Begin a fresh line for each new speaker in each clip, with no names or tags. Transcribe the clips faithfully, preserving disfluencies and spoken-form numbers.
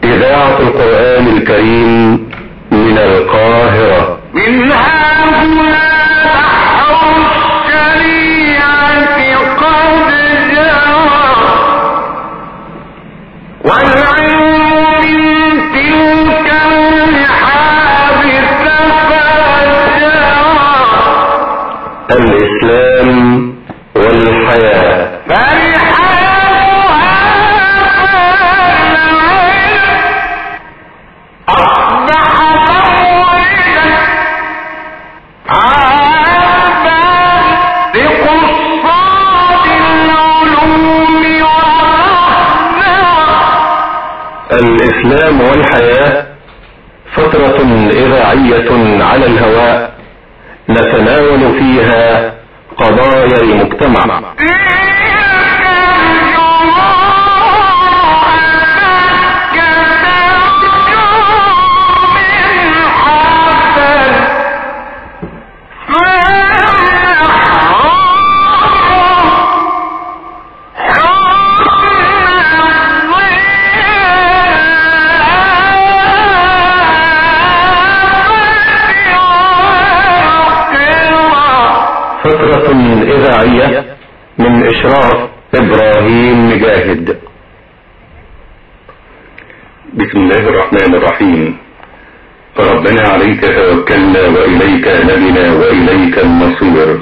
إذاعة القرآن الكريم من القاهرة.
من هنا بحر الشريعة قد جرى، والعلم من تلك الرحاب تفجرا.
الإسلام والحياة. الإسلام والحياة فترة إذاعية على الهواء نتناول فيها قضايا المجتمع. فترة إذاعية من إشراف إبراهيم مجاهد.
بسم الله الرحمن الرحيم. ربنا عليك توكلنا وإليك نبنا وإليك المصير.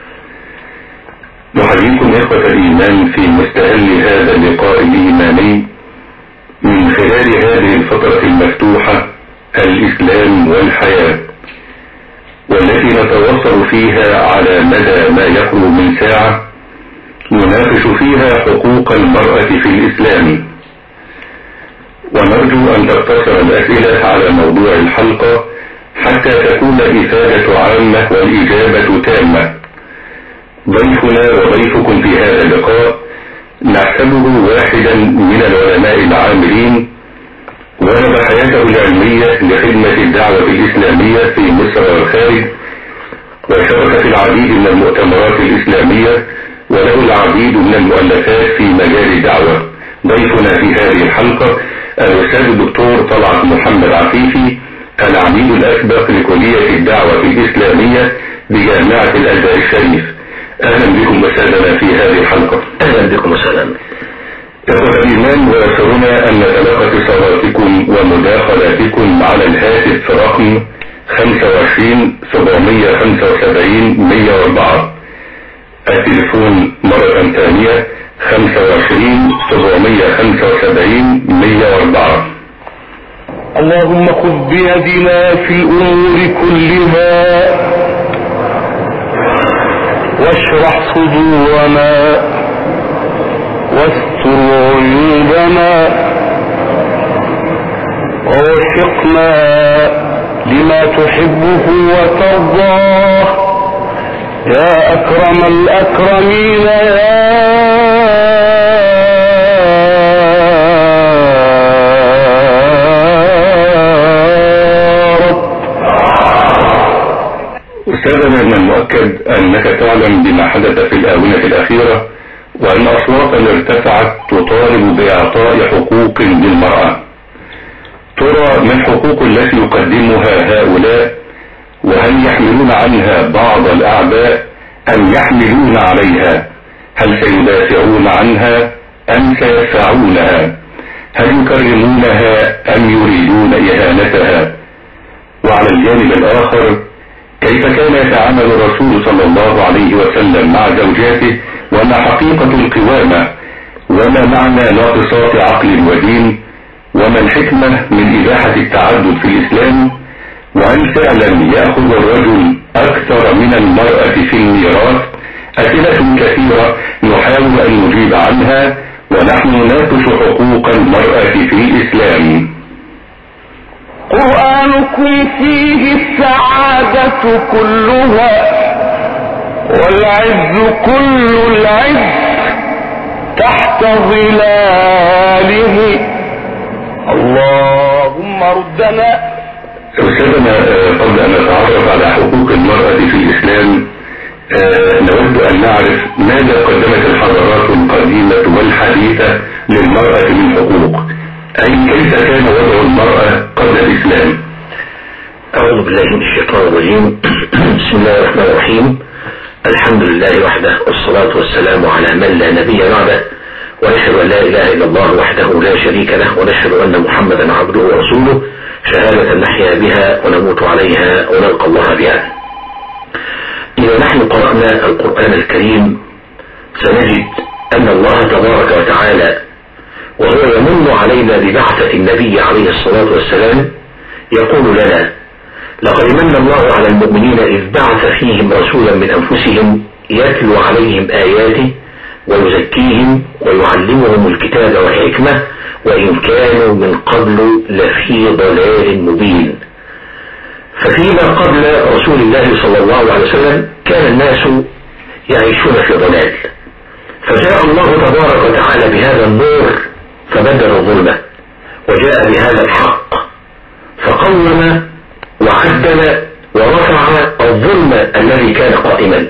نحييكم إخوة الإيمان في مستهل هذا اللقاء الإيماني من خلال هذه الفترة المفتوحة الإسلام والحياة، والتي نتواصل فيها على مدى ما يقرب من ساعة نناقش فيها حقوق المرأة في الإسلام، ونرجو أن تقتصر الأسئلة على موضوع الحلقة حتى تكون الإفادة عامة والإجابة تامة. ضيفنا وضيفكم في هذا اللقاء نحسبه واحدا من العلماء العاملين، وهب حياته العلمية لخدمة الدعوة الإسلامية في مصر والخارج، وشارك في العديد من المؤتمرات الإسلامية، وله العديد من المؤلفات في مجال الدعوة. ضيفنا في هذه الحلقة الأستاذ الدكتور طلعت محمد عفيفي، العميد الأسبق لكلية الدعوة الإسلامية بجامعة الأزهر الشريف. أهلا بكم وسهلا في هذه الحلقة.
أهلا بكم وسهلا.
إخوة الإيمان، ويسرنا أن نتلقى اتصالاتكم ومداخلاتكم على الهاتف رقم خمسة وعشرين سبعمية خمسة وسبعين مية وأربعة. التليفون مرة ثانية خمسة وعشرين سبعمية خمسة وسبعين مية وأربعة.
اللهم خذ بيدنا في الأمور كلها واشرح صدورنا واستر عيوبنا ووفقنا لما تحبه وترضاه يا أكرم الأكرمين يا رب.
أستاذنا، من المؤكد أنك تعلم بما حدث في الآونة الأخيرة، وأن أصواتا ارتفعت تطالب بإعطاء حقوق للمرأة. ترى ما الحقوق التي يقدمها هؤلاء؟ وهل يحملون عنها بعض الأعباء أم يحملون عليها؟ هل سيدافعون عنها أم سيدفعونها؟ هل يكرمونها أم يريدون إهانتها؟ وعلى الجانب الآخر، كيف كان يتعامل الرسول صلى الله عليه وسلم مع زوجاته، وما حقيقة القوامة، وما معنى ناقصات عقل ودين، وما الحكمة من إباحة التعدد في الإسلام؟ وهل فعلا يأخذ الرجل أكثر من المرأة في الميراث؟ أسئلة كثيرة نحاول أن نجيب عنها، ونحن نناقش حقوق المرأة في الإسلام.
قرآنكم فيه السعادة كلها والعز كل العز تحت ظلاله. اللهم ردنا.
أستاذنا، قبل أن نتعرف على حقوق المرأة في الإسلام نود أن نعرف ماذا قدمت الحضارات القديمة والحديثة للمرأة من حقوق. أي كيف كان وضع المرأة قبل الإسلام؟
أعوذ بالله من الشيطان الرجيم. بسم الله الرحمن الرحيم. الحمد لله وحده، والصلاة والسلام على من لا نبي بعده، ونشهد أن لا إله إلا الله وحده لا شريك له، ونشهد أن محمدا عبده ورسوله، شهادة نحيا بها ونموت عليها ونلقى الله بها. إذا نحن قرأنا القرآن الكريم سنجد أن الله تبارك وتعالى وهو يمن علينا ببعثة النبي عليه الصلاة والسلام يقول لنا: لقد من الله على المؤمنين إذ بعث فيهم رسولا من أنفسهم يتلو عليهم آياته ويزكيهم ويعلمهم الكتاب والحكمة وإن كانوا من قبل لفي ضلال مبين. ففيما قبل رسول الله صلى الله عليه وسلم كان الناس يعيشون في ضلال، فجاء الله تبارك وتعالى بهذا النور فبدل الظلمة، وجاء بهذا الحق فقوم وعدل ورفع الظلم الذي كان قائما.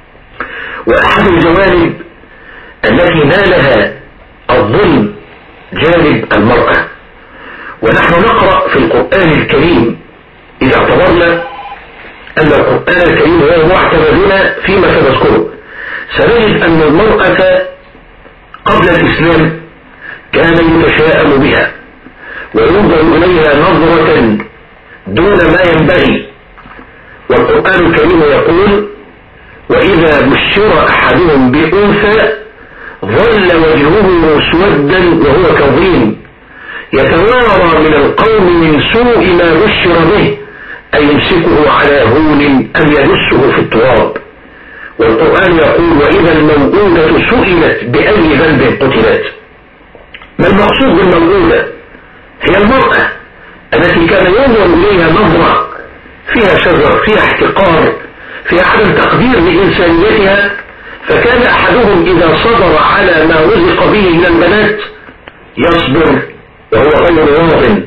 وأحد الجوانب التي نالها الظلم جانب المرأة. ونحن نقرأ في القرآن الكريم إذا اعتبرنا أن القرآن الكريم هو معتمدنا فيما سنذكره، سنجد أن المرأة قبل الإسلام كان يتشاءم بها وينظر إليها نظرة دون ما ينبغي. والقرآن الكريم يقول: وإذا بشر أحدهم بأنثى ظل وجهه مسودا وهو كظيم يتوارى من القوم من سوء ما بشر به أيمسكه على هون أم يدسه في التراب. والقرآن يقول: وإذا الموءودة سئلت بأي ذنب قتلت. ما المقصود بالموءودة؟ هي المرأة التي كان ينظر إليها نظرة فيها شر، فيها احتقار، فيها عدم تقدير لإنسانيتها. فكان أحدهم إذا صبر على ما رزق به من البنات يصبر وهو غير راض،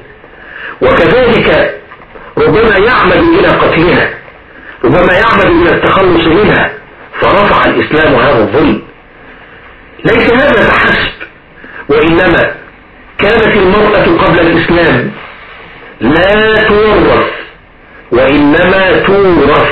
وكذلك ربما يعمد إلى قتلها، ربما يعمد إلى التخلص منها. فرفع الإسلام هذا الظلم. ليس هذا فحسب، وإنما كانت المرأة قبل الإسلام لا تورث وإنما تورث،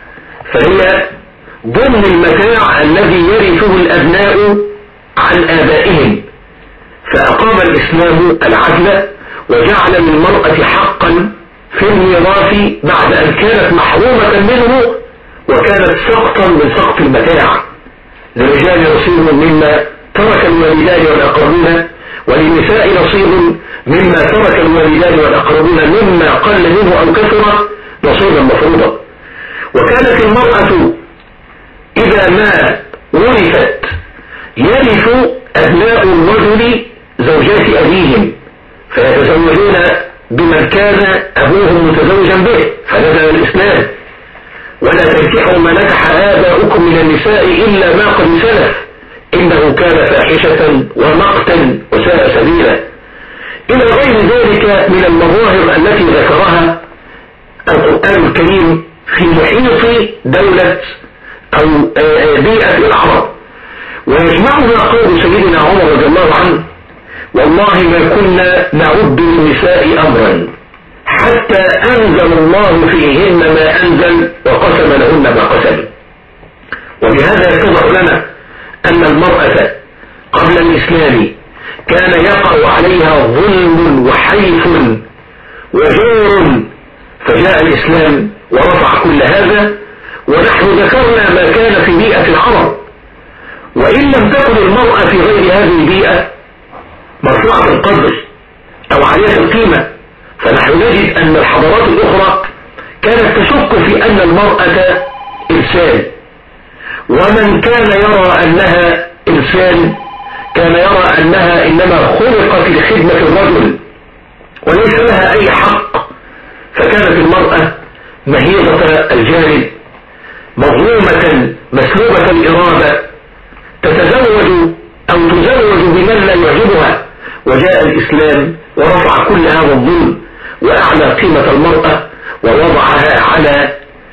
فهي ضمن المتاع الذي يرثه الأبناء عن آبائهم. فأقام الإسلام العدل وجعل للمرأة حقا في الميراث بعد أن كانت محرومة منه وكانت سقطا من سقط المتاع. للرجال نصيب مما ترك الوالدان والأقربون، وللنساء نصيب مما ترك الوالدان والأقربون مما قل منه أو كثر نصيبا مفروضا. وكانت المرأة إذا ما ورثت يرث أبناء الرجل زوجات أبيهم فيتزوجون بمن كان أبوهم متزوجا به، فنزل الإسلام: ولا تنكحوا ما نكح آباؤكم من النساء إلا ما قد سلف إنه كان فاحشة ومقتا وساء سبيلا، إلى غير ذلك من المظاهر التي ذكرها القرآن الكريم في محيط دولة أو بيئة العرب. ويجمعنا قول سيدنا عمر رضي الله عنه: والله ما كنا نعد للنساء أمرا حتى أنزل الله فيهن ما أنزل وقسم لهن ما قسم. وبهذا يتضح لنا أن المرأة قبل الإسلام كان يقع عليها ظلم وحيف وجور، فجاء الإسلام ورفع كل هذا. ونحن ذكرنا ما كان في بيئة العرب، وإن لم تكن المرأة في غير هذه البيئة مرفوعة القدر أو عالية القيمة، فنحن نجد أن الحضارات الأخرى كانت تشك في أن المرأة إنسان، ومن كان يرى أنها إنسان كان يرى أنها إنما خلقت لخدمة الرجل وليس لها أي حق. فكانت المرأة مهيضة الجانب، مظلومة مسلوبة الإرادة، تتزوج أو تزوج بمن لا يعجبها. وجاء الإسلام ورفع كل هذا الظلم وأعلى قيمة المرأة ووضعها على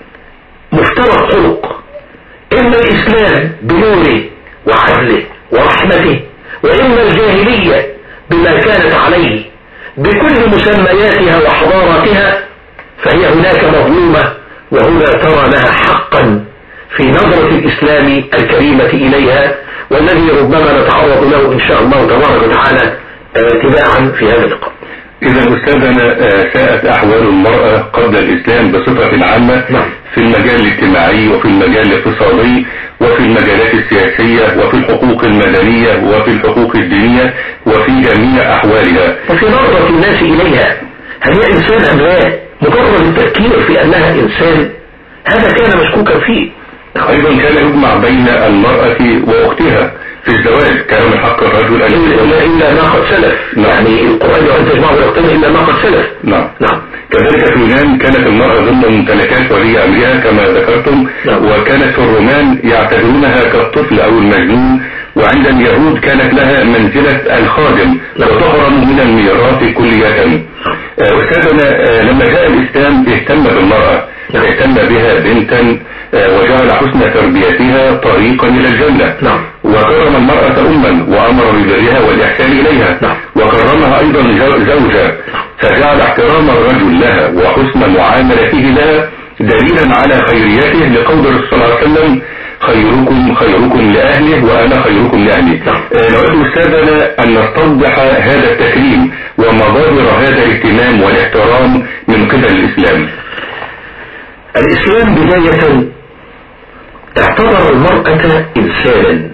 مفترق خلق. إما الإسلام بنوره وعدله ورحمته، وإما الجاهلية بما كانت عليه بكل مسمياتها وحضاراتها فهي هناك مظلومة وهنا ترى لها حقا في نظرة الإسلام الكريمة إليها، والذي ربما نتعرض له إن شاء الله تبارك وتعالى تباعا في هذا اللقاء.
إذا أستاذنا ساءت أحوال المرأة قبل الإسلام بصفة عامة في المجال الاجتماعي وفي المجال الاقتصادي وفي المجالات السياسية وفي الحقوق المدنية وفي الحقوق الدينية وفي جميع أحوالها
وفي نظرة الناس إليها. هل هي إنسان أم لا؟ مجرد التفكير في أنها إنسان هذا كان مشكوكا فيه.
أيضا كان يجمع بين المرأة وأختها في الزواج، كان من حق الرجل أن
إلا, إلا ما قد سلف. نعم. يعني القرآن أن تجمع بين إلا ما قد سلف.
نعم. نعم. كذلك في اليونان كانت المرأة ضمن ممتلكات ولي أمرها كما ذكرتم. نعم. وكانت في الرومان يعتبرونها كالطفل أو المجنون، وعند اليهود كانت لها منزلة الخادم. نعم. وتحرم من الميراث كلية. أستاذنا لما جاء الإسلام اهتم بالمرأة. نعم. اهتم بها بنتا وجعل حسن تربيتها طريقا إلى الجنة. نعم. وكرم المرأة أما وأمر ببرها والإحسان إليها. نعم. وكرمها أيضا زوجة، فجعل احترام الرجل لها وحسن معاملته لها دليلا على خيريته لقول الرسول صلى الله عليه وسلم خيركم خيركم لأهله وأنا خيركم لأهلي. نعم. نود أستاذنا أن نستوضح هذا التكريم ومظاهر هذا الاهتمام والاحترام من قبل الإسلام.
الإسلام بداية اعتبر المرأة إنسانا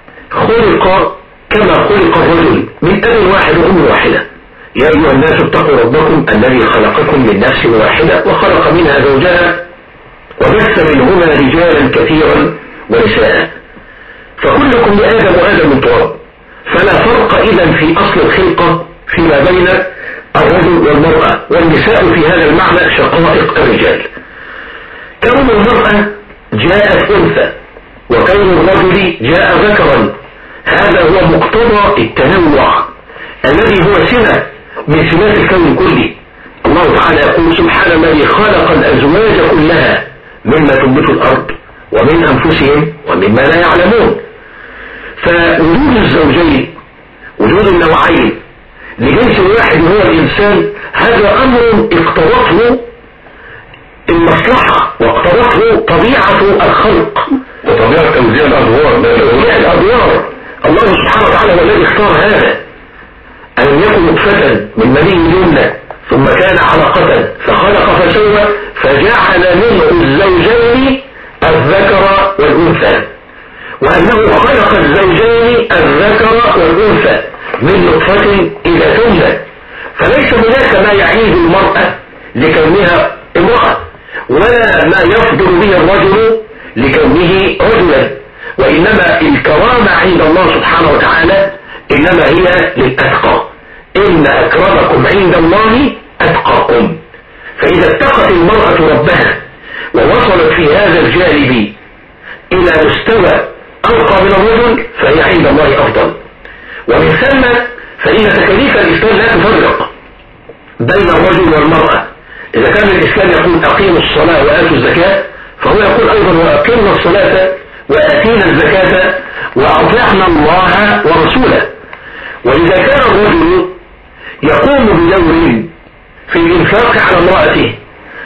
خلق كما خلق الرجل من أب واحد وأم واحدة. يا أيها الناس اتقوا ربكم الذي خلقكم من نفس واحدة وخلق منها زوجها وبث منهما رجالا كثيرا ونساء فكلكم لآدم وآدم من تراب، فلا فرق إذا في أصل الخلقة فيما بين الرجل والمرأة، والنساء في هذا المعنى شقائق الرجال. كون المرأة جاءت أنثى وكون الرجل جاء ذكرا هذا هو مقتضى التنوع الذي هو سمة من سمات الكون كله. الله تعالى يقول سبحان الذي خلق الأزواج كلها مما تنبت الأرض ومن أنفسهم ومما لا يعلمون. فوجود الزوجين وجود النوعين لجنس واحد هو الإنسان هذا أمر اقتضته المصلحة واقتضته طبيعة الخلق
وطبيعة توزيع الأدوار.
توزيع الأدوار الله سبحانه وتعالى هو الذي اختار هذا، أن يكون نطفة من مني يمنى ثم كان علقة فخلق فسوى فجعل منه الزوجين الذكر والأنثى، وأنه خلق الزوجين الذكر والأنثى من نطفة إلى تمنى. فليس هناك ما يعيب المرأة لكونها امرأة ولا ما يفضل به الرجل لكونه رجلا، وإنما الكرامة عند الله سبحانه وتعالى إنما هي للأتقى. إن أكرمكم عند الله أتقاكم. فإذا اتقت المرأة ربها ووصلت في هذا الجانب إلى مستوى أرقى من الرجل فهي عند الله أفضل. ومن ثم فإن تكاليف الإسلام لا تفرق بين الرجل والمرأة. إذا كان الإسلام يقول أقيموا الصلاة وآتوا الزكاة فهو يقول أيضا وأقيمنا الصلاة وآتينا الزكاة وأطعنا الله ورسوله. وإذا كان الرجل يقوم بدور في الإنفاق على امرأته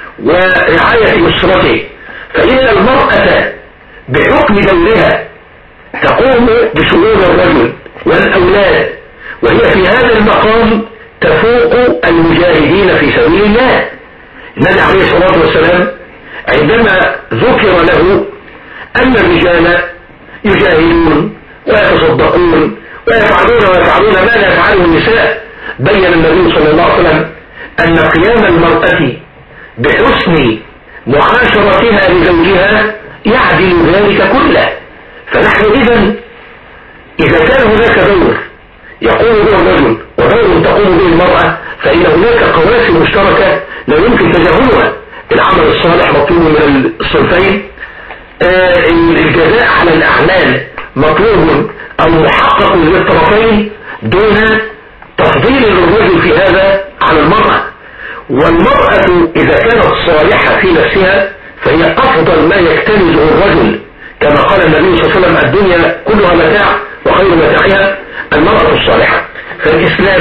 ورعاية أسرته فإن المرأة بحكم دورها تقوم بشؤون الرجل والأولاد، وهي في هذا المقام تفوق المجاهدين في سبيل الله. النبي عليه الصلاة والسلام عندما ذكر له أن الرجال يجاهدون ويتصدقون ويفعلون ويفعلون ما لا يفعله النساء بين النبي صلى الله عليه وسلم أن قيام المرأة بحسن معاشرتها لزوجها يعدل ذلك كله. فنحن إذن إذا كان هناك دور يقوم به الرجل ودور تقوم به المرأة فإن هناك قواسم مشتركة لا يمكن تجاهلها. العمل الصالح مطلوب من الصنفين، آه الجزاء على الأعمال مطلوب أو محقق للطرفين دون تفضيل للرجل في هذا على المرأة. والمرأة إذا كانت صالحة في نفسها فهي أفضل ما يكتنزه الرجل، كما قال النبي صلى الله عليه وسلم الدنيا كلها متاع وخير متاعها المرأة الصالحة. فالإسلام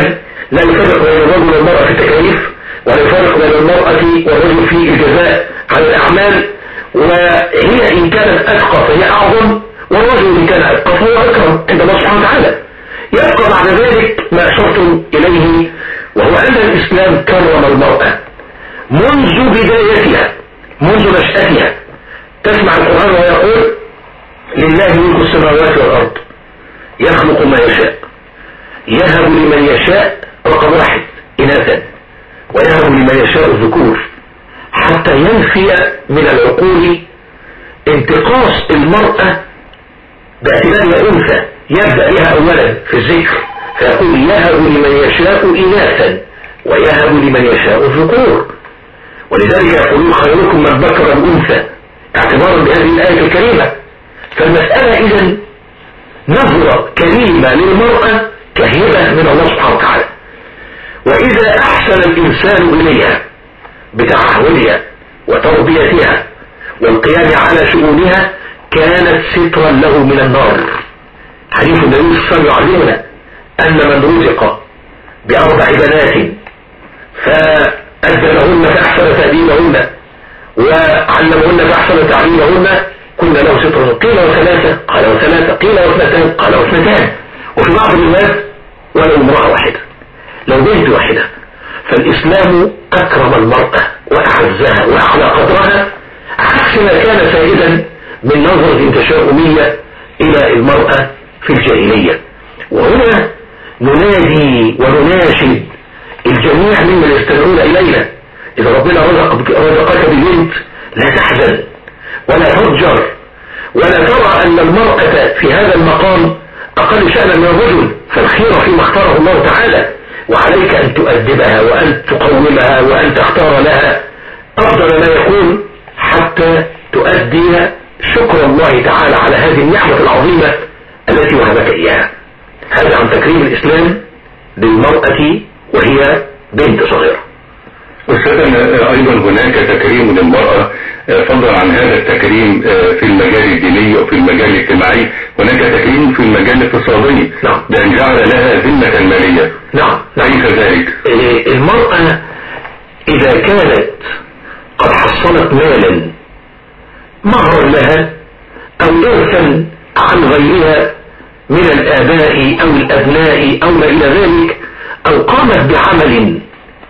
لا يفرق بين الرجل والمرأة في التكاليف، ولا يفرق بين المرأة والرجل في الجزاء على الأعمال، وهي إن كانت أتقى فهي أعظم، والرجل إن كان أتقى فهو أكرم عند الله سبحانه وتعالى. يبقى بعد ذلك ما أشرتم إليه، وهو أن الإسلام كرم المرأة منذ بدايتها، منذ نشأتها. تسمع القرآن ويقول لله ملك السماوات والأرض يخلق ما يشاء يهب لمن يشاء رقم واحد إناثا ويهب لمن يشاء الذكور، حتى ينفي من العقول انتقاص المرأة باعتبارها أنثى. يبدأ بها أولا في الذكر فيقول يهب لمن يشاء إناثا ويهب لمن يشاء الذكور. ولذلك يقولون خيركم من ذكر الأنثى اعتبارا بهذه الآية الكريمة. فالمسألة إذن نظرة كريمة للمرأة كهبة من الله سبحانه وتعالى، وإذا أحسن الإنسان إليها بتعهدها وتربيتها والقيام على شؤونها كانت سترا له من النار. حديث النبي صلى الله عليه وسلم يعلمنا أن من رزق بأربع بنات فأدبهن فأحسن تأديبهن وعلمهن فأحسن تعليمهن كنا له سترا. قيل وثلاثة قال وثلاثة، قيل واثنتان قال واثنتان، وفي بعض الروايات ولو امرأة واحدة، لو بنت واحدة. فالإسلام أكرم المرأة وأعزها وأعلى قدرها عكس ما كان سائدا من نظرة تشاؤمية إلى المرأة في الجاهلية. وهنا ننادي ونناشد الجميع ممن يستمعون إلينا، إذا ربنا رزقك ببنت لا تحزن ولا تضجر، ولا ترى أن المرأة في هذا المقام أقل شأنا من الرجل، فالخير فيما اختاره الله تعالى، وعليك أن تؤدبها وأن تقومها وأن تختار لها أفضل ما يكون حتى تؤدي شكر الله تعالى على هذه النعمة العظيمة التي وهبك إياها. هذا عن تكريم الإسلام للمرأة وهي بنت صغيرة.
أستاذنا أيضا هناك تكريم للمرأة، فضلا عن هذا التكريم في المجال الديني وفي المجال الاجتماعي هناك تكريم في المجال الاقتصادي.
نعم.
بأن جعل لها ذمة مالية.
نعم.
كيف ذلك؟
المرأة إذا كانت قد حصلت مالا مهرا لها أو إرثا عن غيرها من الآباء أو الأبناء أو ما إلى ذلك، أو قامت بعمل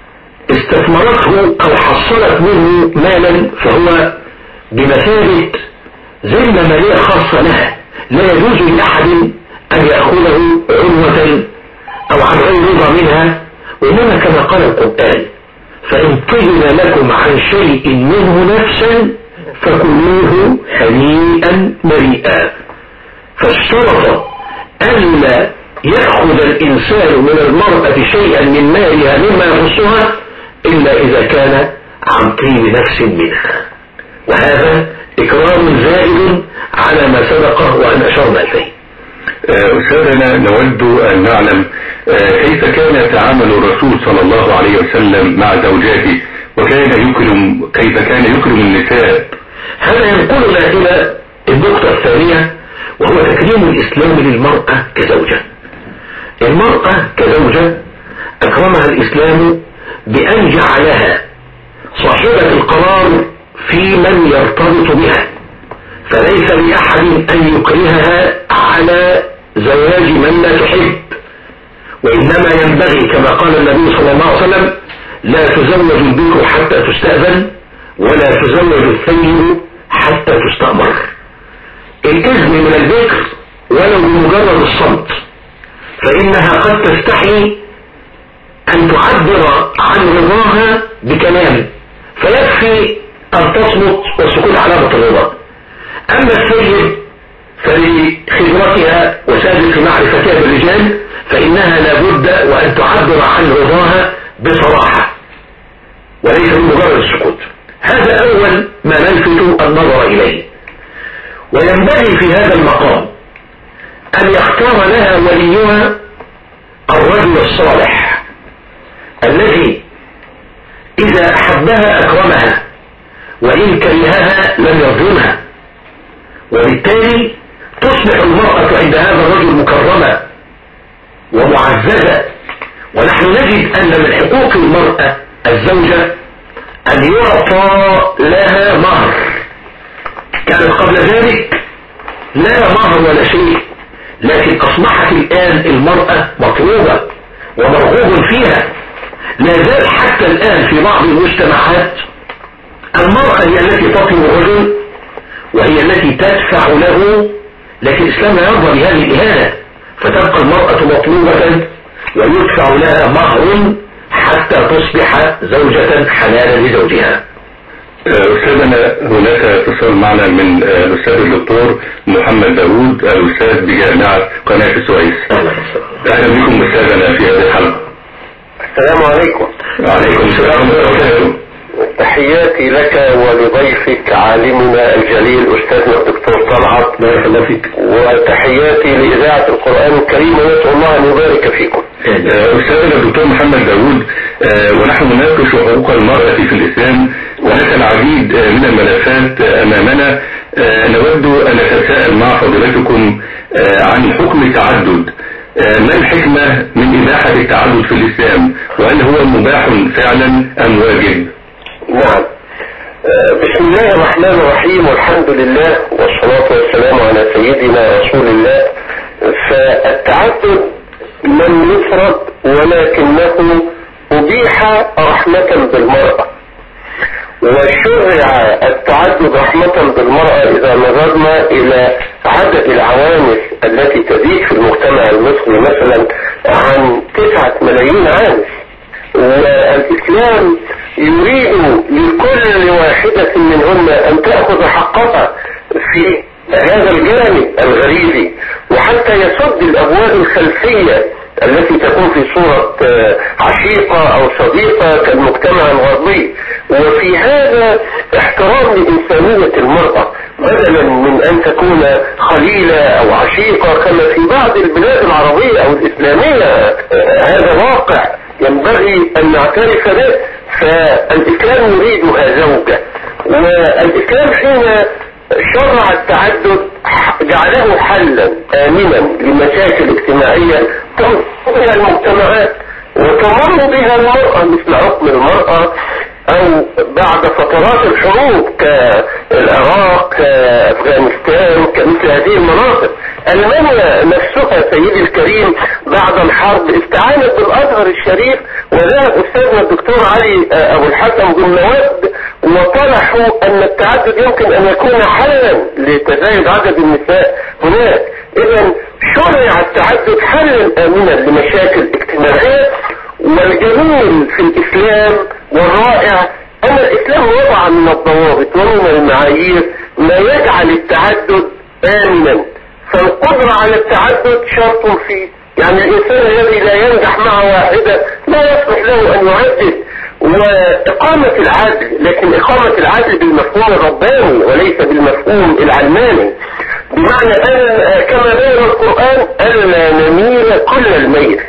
استثمرته أو حصلت منه مالا، فهو بمثابة ذمة مالية خاصة لها، لا يجوز لأحد أن يأخذه عنوة أو عن غير رضا منها، وإنما كما قال القرآن فإن طبن لكم عن شيء منه نفسا فكلوه هنيئا مريئا. فاشترط ألا يأخذ الإنسان من المرأة شيئا من مالها مما يخصها إلا إذا كان عن طيب نفس منها، وهذا إكرام زائد على ما سبقه وأن أشرنا إليه.
أستاذنا نود أن نعلم كيف كان تعامل الرسول صلى الله عليه وسلم مع زوجاته، وكان يكرم كيف كان يكرم النساء.
هذا ينقلنا إلى النقطة الثانية، وهو تكريم الإسلام للمرأة كزوجة. المرأة كزوجة أكرمها الإسلام بأن جعلها صاحبة القرار في من يرتبط بها، فليس لأحد أن يكرهها على زواج من لا تحب، وإنما ينبغي كما قال النبي صلى الله عليه وسلم لا تزوج البكر حتى تستأذن ولا تزوج الثيب حتى تستأمر. الإذن من البكر ولو بمجرد الصمت، فإنها قد تستحي أن تعبر عن رضاها بكلام، فيكفي أن تصمت والسكوت علامة الرضا. أما السيد فلخبرتها وسادة في معرفتها بالرجال فإنها لابد وأن تعبر عن رضاها بصراحة وليس بمجرد السكوت. هذا أول ما نلفت النظر إليه. وينبغي في هذا المقام أن يختار لها وليها الرجل الصالح الذي إذا أحبها أكرمها وإن كرهها لم يظلمها، وبالتالي تصبح المرأة عند هذا الرجل مكرمة ومعززة، ولا ونحن نجد أن من حقوق المرأة الزوجة أن يعطى لها مهر. كانت قبل ذلك لا مهر ولا شيء، لكن أصبحت الآن المرأة مطلوبة ومرغوب فيها. لا زال حتى الآن في بعض المجتمعات المرأة هي التي تطلب الرجل وهي التي تدفع له، لكن الإسلام لا يرضى بهذه الإهانة، فتبقى المرأة مطلوبة ويدفع لها مهر حتى تصبح زوجة حلالا لزوجها.
أستاذنا هناك اتصال معنا من الأستاذ الدكتور محمد داوود الأستاذ بجامعة قناة السويس. أهلا بكم أستاذنا في هذه الحلقة.
السلام عليكم.
وعليكم السلام ورحمة الله.
تحياتي لك ولضيفك عالمنا الجليل أستاذنا الدكتور طلعت،
بارك الله فيك.
وتحياتي لإذاعة القرآن الكريم، ونسأل الله أن يبارك فيكم.
أستاذنا الدكتور محمد داوود، ونحن نناقش حقوق المرأة في الإسلام وهناك العديد من الملفات أمامنا. نود أن نتساءل مع فضيلتكم عن حكم التعدد. ما الحكمة من إباحة التعدد في الإسلام، وهل هو مباح فعلا أم واجب؟
نعم. بسم الله الرحمن الرحيم، والحمد لله والصلاة والسلام على سيدنا رسول الله. فالتعدد لم يفرض ولكنه أبيح رحمة بالمرأة، وشرع التعدد رحمة بالمرأة إذا نظرنا إلى عدد العوانس التي تزيد في المجتمع المصري مثلا عن تسعة ملايين عانس، والإسلام يريد لكل واحدة منهن أن تأخذ حقها في هذا الجانب الغريزي، وحتى يسد الأبواب الخلفية التي تكون في صورة عشيقة أو صديقة كالمجتمع الغربي. وفي هذا احترام لإنسانية المرأة، بدلا من أن تكون خليلة أو عشيقة كما في بعض البلاد العربية أو الإسلامية. هذا واقع ينبغي أن نعترف به. فالإسلام يريدها زوجة، والإسلام حين شرع التعدد جعله حلا آمنا لمشاكل اجتماعية تمر بها المجتمعات وتمر بها المرأة، مثل عقم المرأة أو بعد فترات الحروب كالعراق كأفغانستان كمثل هذه المناطق. ألمانيا نفسها سيدي الكريم بعد الحرب استعانت بالأزهر الشريف، وذهب أستاذنا الدكتور علي أبو الحسن بن نواد وطرحوا أن التعدد يمكن أن يكون حلا لتزايد عدد النساء هناك. إذا شرع التعدد حلا آمنا لمشاكل اجتماعية. والجميل في الإسلام والرائع أن الإسلام وضع من الضوابط ومن المعايير ما يجعل التعدد آمنا. فالقدرة على التعدد شرط فيه، يعني الإنسان الذي لا ينجح مع واحدة لا يصلح له أن يعدد. وإقامة العدل، لكن إقامة العدل بالمفهوم الرباني وليس بالمفهوم العلماني، بمعنى أن كما بين القرآن ألا نميل كل الميل.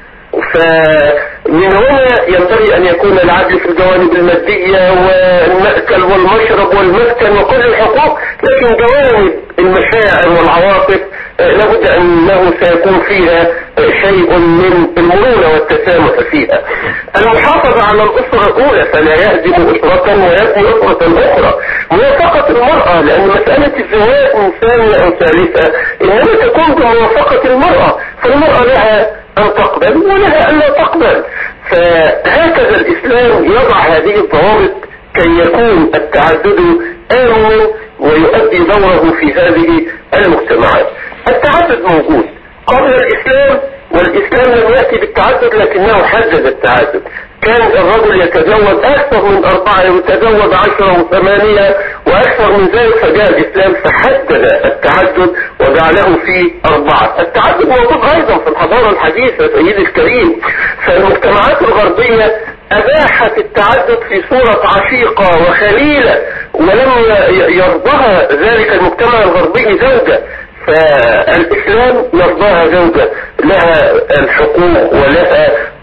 فمن هنا ينبغي أن يكون العدل في الجوانب المادية والمأكل والمشرب والمسكن وكل الحقوق، لكن جوانب المشاعر والعواطف لابد أنه سيكون فيها شيء من المرونة والتسامح فيها. المحافظة على الأسرة الأولى، فلا يهدم أسرة ويبني أسرة أخرى. موافقة المرأة، لأن مسألة الزواج من ثانية أو ثالثة إنما تكون بموافقة المرأة، فالمرأة لها أن تقبل ولها أن لا تقبل. فهكذا الإسلام يضع هذه الضوابط كي يكون التعدد آمنا ويؤدي دوره في هذه المجتمعات. التعدد موجود قبل الإسلام، والإسلام لم يأتي بالتعدد لكنه حدد التعدد. كان الرجل يتزوج أكثر من أربعة، يتزوج عشرة وثمانية وأكثر من ذلك، فجاء الإسلام فحدد التعدد وجعله في أربعة. التعدد موجود أيضا في الحضارة الحديثة سيدي الكريم. فالمجتمعات الغربية أباحت التعدد في صورة عشيقة وخليلة، ولم يرضها ذلك المجتمع الغربي زوجة. فالإسلام يرضاها زوجة لها الحقوق ولها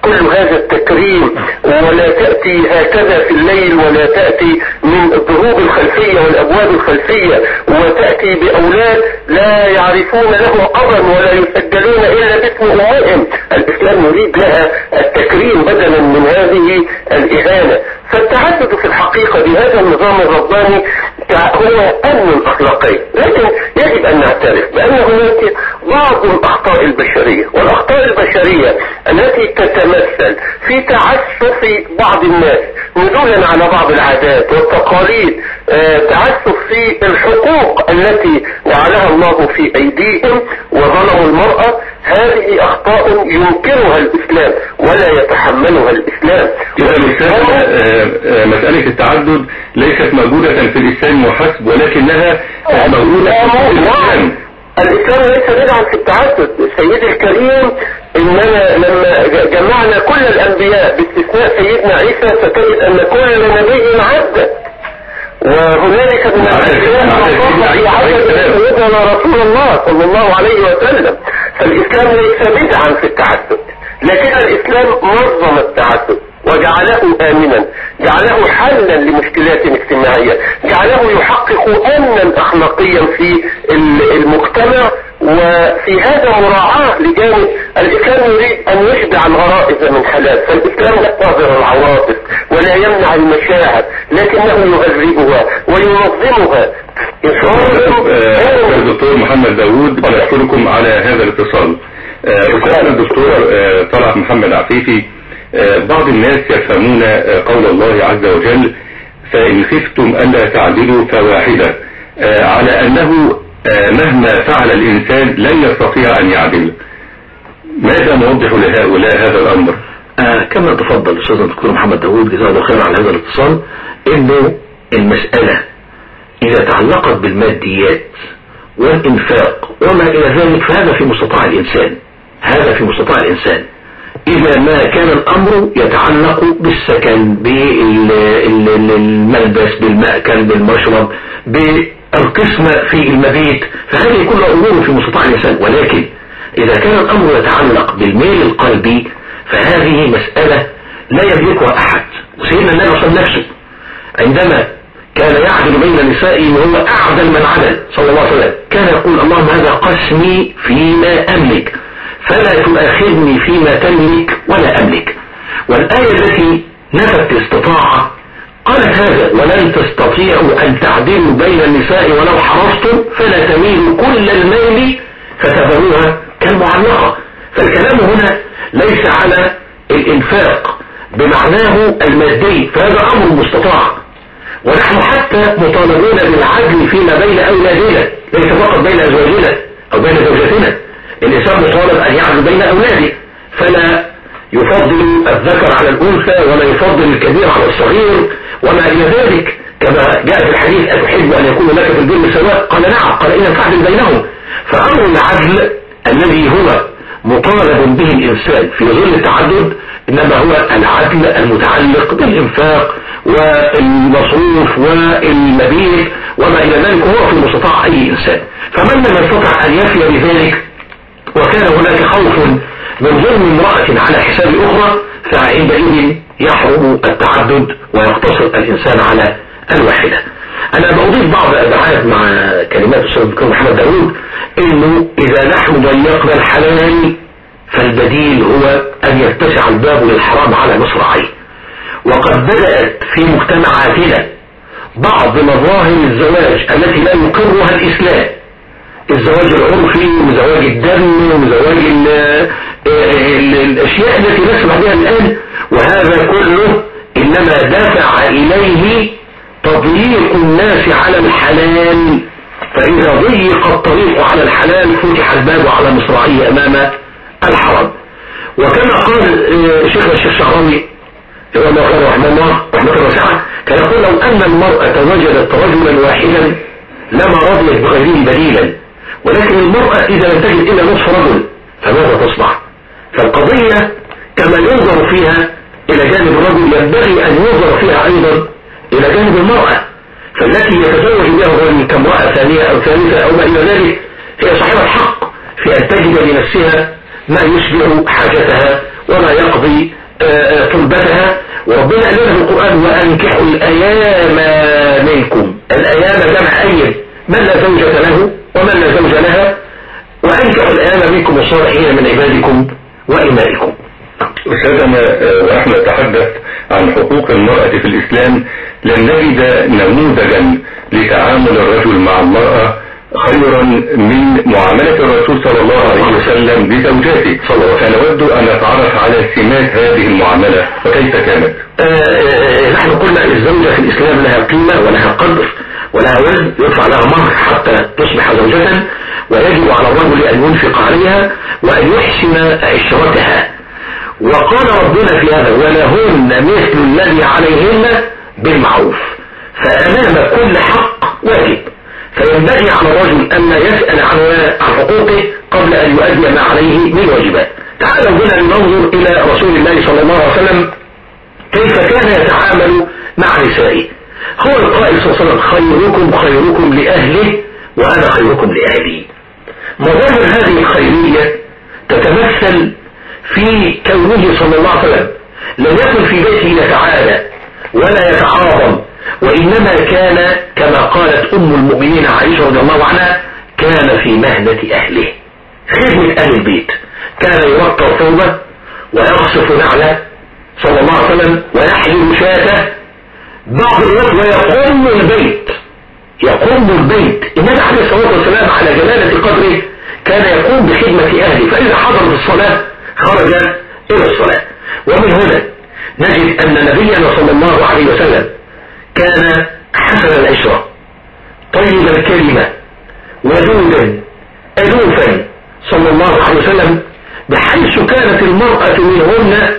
كل هذا التكريم، ولا تأتي هكذا في الليل، ولا تأتي من الضروب الخلفية والأبواب الخلفية، وتأتي بأولاد لا يعرفون لهم أبا ولا يسجلون إلا باسم أمهم. الإسلام يريد لها التكريم بدلا من هذه الإهانة. فالتعدد في الحقيقة بهذا النظام الرباني هو أمن أخلاقي، لكن يجب أن نعترف بأن هناك بعض الأخطاء البشرية، والأخطاء البشرية التي تتمثل في تعسف بعض الناس نزولا على بعض العادات والتقاليد، آه تعسف في الحقوق التي جعلها الله في أيديهم وظلموا المرأة. هذه أخطاء ينكرها الإسلام ولا يتحملها الإسلام.
مسألة التعدد ليست موجودة في الإسلام وحسب، ولكنها موجودة في الإسلام.
الإسلام ليس بدعا في التعدد سيدي الكريم، إننا لما جمعنا كل الأنبياء باستثناء سيدنا عيسى فتجد أن كل نبي عبد، وهنالك من الأنبياء في عدد سيدنا رسول الله صلى الله عليه وسلم. فالإسلام ليس بدعا في التعدد، لكن الإسلام نظم التعدد وجعله آمنا، جعله حلا لمشكلات اجتماعية، جعله يحقق أمنا أخلاقيا في المجتمع. وفي هذا مراعاة لجانب الإسلام يريد أن يشبع الغرائز من حلال، فالإسلام لا يعذر العواطف ولا يمنع المشاعر، لكنه يهذبها وينظمها.
الدكتور محمد داوود، أشكركم على هذا الاتصال. أستاذ الدكتور طلعت محمد عفيفي، بعض الناس يفهمون قول الله عز وجل فإن خفتم ألا تعدلوا فواحدة على أنه مهما فعل الإنسان لن يستطيع أن يعدل. ماذا نوضح لهؤلاء هذا الأمر؟
آه كما تفضل أستاذ الدكتور محمد داوود جزاه الله خير على هذا الاتصال، إنه المسألة إذا تعلقت بالماديات والإنفاق وما إلى ذلك فهذا في مستطاع الإنسان، هذا في مستطاع الإنسان إذا ما كان الأمر يتعلق بالسكن، بالملبس، بالمأكل، بالمشرب، بالقسمة في المبيت، فهذه كلها أمور في مستطاع الإنسان. ولكن إذا كان الأمر يتعلق بالميل القلبي فهذه مسألة لا يملكها أحد. وسيدنا النبي صلى الله عليه وسلم نفسه عندما كان يعدل بين نسائه وهو أعدل من عدل صلى الله عليه وسلم كان يقول اللهم هذا قسمي فيما أملك فلا تؤاخذني فيما تملك ولا أملك. والآية التي نفت الاستطاعة قالت هذا ولن تستطيعوا أن تعدلوا بين النساء ولو حرصتم فلا تميلوا كل الميل فتذروها كالمعلقة. فالكلام هنا ليس على الإنفاق بمعناه المادي، فهذا أمر مستطاع، ونحن حتى مطالبون بالعدل فيما بين أولادنا، ليس فقط بين أزواجنا أو بين زوجاتنا. الإنسان مطالب أن يعدل بين أولاده، فلا يفضل الذكر على الأنثى ولا يفضل الكبير على الصغير وما إلى ذلك، كما جاء في الحديث أتحب أن يكون لك في البر سواء؟ قال نعم، قال إن تعدل بينهم. فأمر العدل الذي هو مطالب به الإنسان في ظل التعدد إنما هو العدل المتعلق بالإنفاق والمصروف والمبيت وما إلى ذلك، هو في مستطاع أي إنسان. فمن لم يستطع أن يفي بذلك وكان هناك خوف من ظلم امرأة على حساب أخرى فعندئذ يحرم التعدد ويقتصر الإنسان على الواحدة. أنا بأضيف بعض أبعاد مع كلمات الأستاذ الدكتور محمد داوود، إنه إذا نحن ضيقنا الحلال فالبديل هو أن يتسع الباب للحرام على مصراعيه. وقد بدأت في مجتمعاتنا بعض مظاهر الزواج التي لا يقرها الإسلام، الزواج العرفي وزواج الدم وزواج ال ال الأشياء التي نسمع بها الآن، وهذا كله إنما دفع إليه تضييق الناس على الحلال. فإذا ضيق الطريق على الحلال فتح الباب على مصراعيه أمام الحرام. وكما قال شيخنا الشيخ شعراوي رحمه الله رحمة واسعة كان يقول لو أن المرأة وجدت رجلا واحدا لما رضيت بغيره بديلا، ولكن المرأة إذا لم تجد إلا نصف رجل فماذا تصنع؟ فالقضية كما ينظر فيها إلى جانب الرجل ينبغي أن ينظر فيها أيضا إلى جانب المرأة، فالتي يتزوج بها الرجل كامرأة ثانية أو ثالثة أو ما إلى ذلك هي صاحبة حق في أن تجد لنفسها ما يشبع حاجتها وما يقضي طلبتها. وربنا قال لنا في القرآن وأنكحوا الأيام منكم. الأيام جمع أيم، من لا زوجة له ومن لا زوج لها، وأنكحوا الأيام منكم الصالحين من عبادكم وإمائكم.
أستاذنا ونحن نتحدث عن حقوق المرأة في الإسلام لن نجد نموذجا لتعامل الرجل مع المرأة خيرا من معاملة الرسول صلى الله عليه وسلم بزوجاته. فنود أن نتعرف على سمات هذه المعاملة وكيف كانت.
نحن قلنا الزوجة في الإسلام لها قيمة ولها قدر ولها وزن، يدفع لها مهر حتى تصبح زوجة، ويجب على الرجل أن ينفق عليها وأن يحسن عشرتها. وقال ربنا في هذا ولهن مثل الذي عليهن بالمعروف. فأمام كل حق واجب، فينبغي على الرجل أن يسأل عن حقوقه قبل أن يؤدي ما عليه من واجبات. تعالوا بنا ننظر إلى رسول الله صلى الله عليه وسلم كيف كان يتعامل مع نسائه. هو القائل صلى الله عليه وسلم خيركم خيركم لأهله وأنا خيركم لأهلي. مظاهر هذه الخيرية تتمثل في كونه صلى الله عليه وسلم لم يكن في بيته يتعالى ولا يتعاظم، وإنما كان كما قالت أم المؤمنين عائشة رضي الله عنها كان في مهنة أهله، خدمة أهل البيت. كان يوقع ثوبه ويقصف نعله صلى الله عليه وسلم ويحلل شاته بعض الوقت ويقوم البيت يقوم البيت. النبي عليه الصلاة والسلام على جلالة قدره كان يقوم بخدمة أهله، فإذا حضر الصلاة خرج إلى الصلاة. ومن هنا نجد أن نبينا صلى الله عليه وسلم كان حسن العشرة طيب الكلمة ودودا ألوفا صلى الله عليه وسلم، بحيث كانت المرأة منهن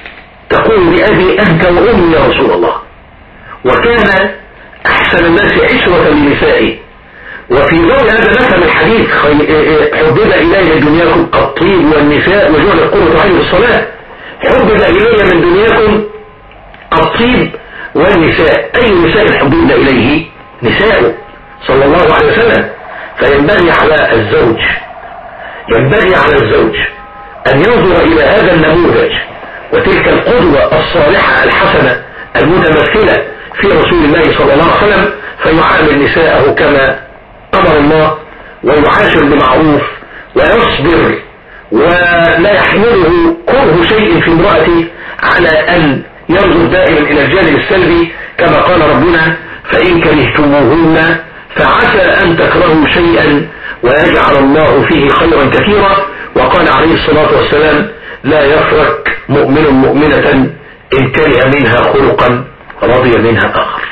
تقول لأبي أنت وأمي يا رسول الله. وكان أحسن الناس عشرة لنسائه. وفي ضوء هذا نفهم الحديث حبب إلي دنياكم الطيب والنساء وجعلت قرة عين الصلاة. حبب إلي من دنياكم الطيب والنساء، أي نساء حببن إليه؟ نساء صلى الله عليه وسلم. فينبغي على الزوج ينبغي على الزوج أن ينظر إلى هذا النموذج وتلك القدوة الصالحة الحسنة المتمثلة في رسول الله صلى الله عليه وسلم، فيعامل نساءه كما أمر الله ويعاشر بمعروف ويصبر ولا يحمله كره شيء في امرأته على أن ينظر دائما إلى الجانب السلبي، كما قال ربنا فإن كرهتموهن فعسى أن تكرهوا شيئا ويجعل الله فيه خيرا كثيرا. وقال عليه الصلاة والسلام لا يفرق مؤمن مؤمنة إن كره منها خلقا رضي منها آخر.